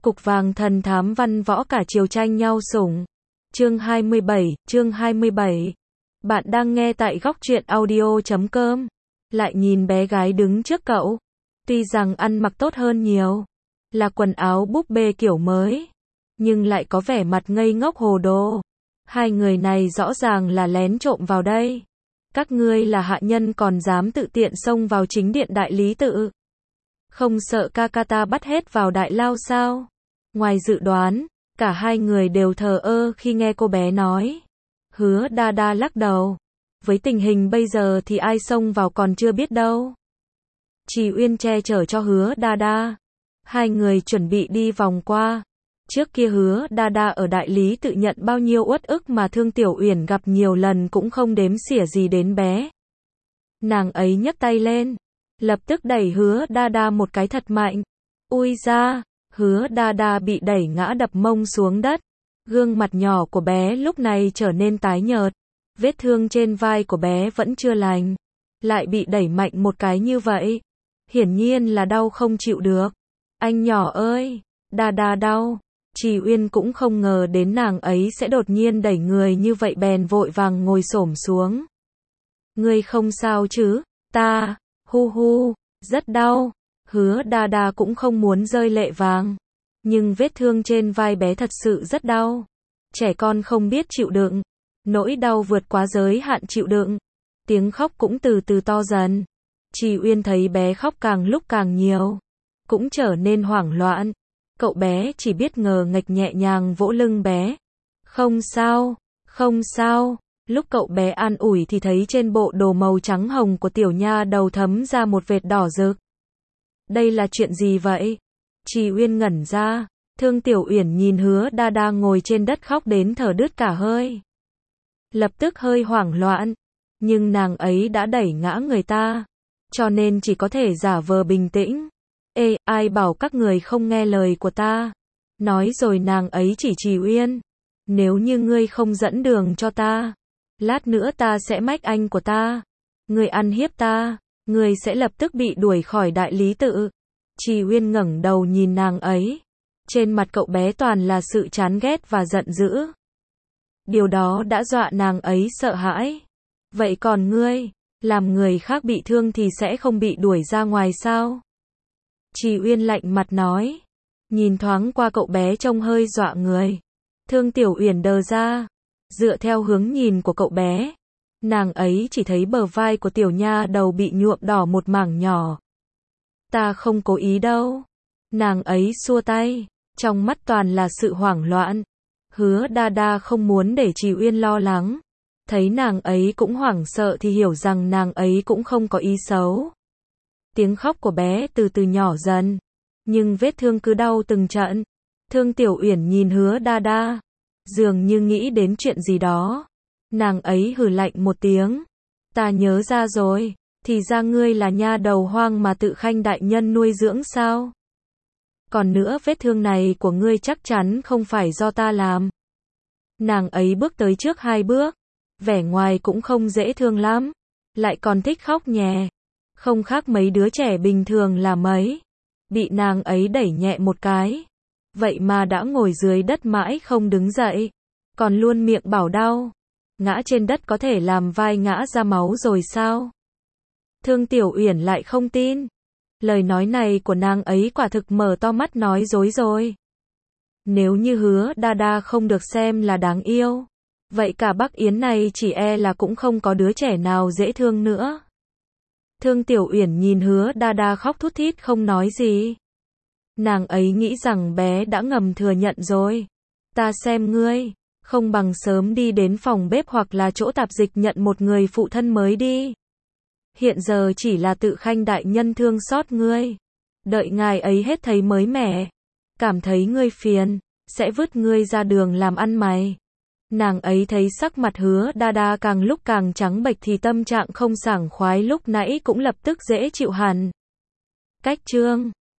Cục vàng thần thám văn võ cả triều tranh nhau sủng. Chương 27. Bạn đang nghe tại góc truyện audio.com. Lại nhìn bé gái đứng trước cậu. Tuy rằng ăn mặc tốt hơn nhiều. Là quần áo búp bê kiểu mới. Nhưng lại có vẻ mặt ngây ngốc hồ đồ. Hai người này rõ ràng là lén trộm vào đây. Các ngươi là hạ nhân còn dám tự tiện xông vào chính điện đại lý tự. Không sợ ca ta bắt hết vào đại lao sao? Ngoài dự đoán, cả hai người đều thờ ơ khi nghe cô bé nói. Hứa Đa Đa lắc đầu. Với tình hình bây giờ thì ai xông vào còn chưa biết đâu. Trì Uyên che chở cho Hứa Đa Đa. Hai người chuẩn bị đi vòng qua. Trước kia Hứa Đa Đa ở đại lý tự nhận bao nhiêu uất ức mà Thương Tiểu Uyển gặp nhiều lần cũng không đếm xỉa gì đến bé. Nàng ấy nhấc tay lên, lập tức đẩy Hứa Đa Đa một cái thật mạnh. Ui da, Hứa Đa Đa bị đẩy ngã đập mông xuống đất. Gương mặt nhỏ của bé lúc này trở nên tái nhợt. Vết thương trên vai của bé vẫn chưa lành. Lại bị đẩy mạnh một cái như vậy. Hiển nhiên là đau không chịu được. Anh nhỏ ơi, Đa Đa đau. Trì Uyên cũng không ngờ đến nàng ấy sẽ đột nhiên đẩy người như vậy bèn vội vàng ngồi xổm xuống. Ngươi không sao chứ? Ta, hu, rất đau. Hứa Đa Đa cũng không muốn rơi lệ vàng. Nhưng vết thương trên vai bé thật sự rất đau. Trẻ con không biết chịu đựng. Nỗi đau vượt quá giới hạn chịu đựng. Tiếng khóc cũng từ từ to dần. Trì Uyên thấy bé khóc càng lúc càng nhiều. Cũng trở nên hoảng loạn. Cậu bé chỉ biết ngờ nghệch nhẹ nhàng vỗ lưng bé. Không sao. Lúc cậu bé an ủi thì thấy trên bộ đồ màu trắng hồng của tiểu nha đầu thấm ra một vệt đỏ rực. Đây là chuyện gì vậy? Trì Uyên ngẩn ra. Thương Tiểu Uyển nhìn Hứa Đa Đa ngồi trên đất khóc đến thở đứt cả hơi. Lập tức hơi hoảng loạn. Nhưng nàng ấy đã đẩy ngã người ta. Cho nên chỉ có thể giả vờ bình tĩnh. Ê, ai bảo các người không nghe lời của ta? Nói rồi nàng ấy chỉ Trì Uyên. Nếu như ngươi không dẫn đường cho ta, lát nữa ta sẽ mách anh của ta. Ngươi ăn hiếp ta, ngươi sẽ lập tức bị đuổi khỏi đại lý tự. Trì Uyên ngẩng đầu nhìn nàng ấy. Trên mặt cậu bé toàn là sự chán ghét và giận dữ. Điều đó đã dọa nàng ấy sợ hãi. Vậy còn ngươi, làm người khác bị thương thì sẽ không bị đuổi ra ngoài sao? Trì Uyên lạnh mặt nói. Nhìn thoáng qua cậu bé trông hơi dọa người. Thương Tiểu Uyển đờ ra. Dựa theo hướng nhìn của cậu bé, nàng ấy chỉ thấy bờ vai của tiểu nha đầu bị nhuộm đỏ một mảng nhỏ. Ta không cố ý đâu. Nàng ấy xua tay. Trong mắt toàn là sự hoảng loạn. Hứa Đa Đa không muốn để Trì Uyên lo lắng. Thấy nàng ấy cũng hoảng sợ thì hiểu rằng nàng ấy cũng không có ý xấu. Tiếng khóc của bé từ từ nhỏ dần. Nhưng vết thương cứ đau từng trận. Thương Tiểu Uyển nhìn Hứa Đa Đa. Dường như nghĩ đến chuyện gì đó. Nàng ấy hừ lạnh một tiếng. Ta nhớ ra rồi. Thì ra ngươi là nha đầu hoang mà Tự Khanh đại nhân nuôi dưỡng sao? Còn nữa vết thương này của ngươi chắc chắn không phải do ta làm. Nàng ấy bước tới trước 2 bước. Vẻ ngoài cũng không dễ thương lắm. Lại còn thích khóc nhè. Không khác mấy đứa trẻ bình thường là mấy. Bị nàng ấy đẩy nhẹ một cái. Vậy mà đã ngồi dưới đất mãi không đứng dậy. Còn luôn miệng bảo đau. Ngã trên đất có thể làm vai ngã ra máu rồi sao? Thương Tiểu Uyển lại không tin. Lời nói này của nàng ấy quả thực mở to mắt nói dối rồi. Nếu như Hứa Đa Đa không được xem là đáng yêu, vậy cả Bắc Yến này chỉ e là cũng không có đứa trẻ nào dễ thương nữa. Thương Tiểu Uyển nhìn Hứa Đa Đa khóc thút thít không nói gì. Nàng ấy nghĩ rằng bé đã ngầm thừa nhận rồi. Ta xem ngươi, không bằng sớm đi đến phòng bếp hoặc là chỗ tạp dịch nhận một người phụ thân mới đi. Hiện giờ chỉ là Tự Khanh đại nhân thương xót ngươi. Đợi ngài ấy hết thấy mới mẻ. Cảm thấy ngươi phiền, sẽ vứt ngươi ra đường làm ăn mày. Nàng ấy thấy sắc mặt Hứa Đa Đa càng lúc càng trắng bệch thì tâm trạng không sảng khoái lúc nãy cũng lập tức dễ chịu hẳn. Cách chương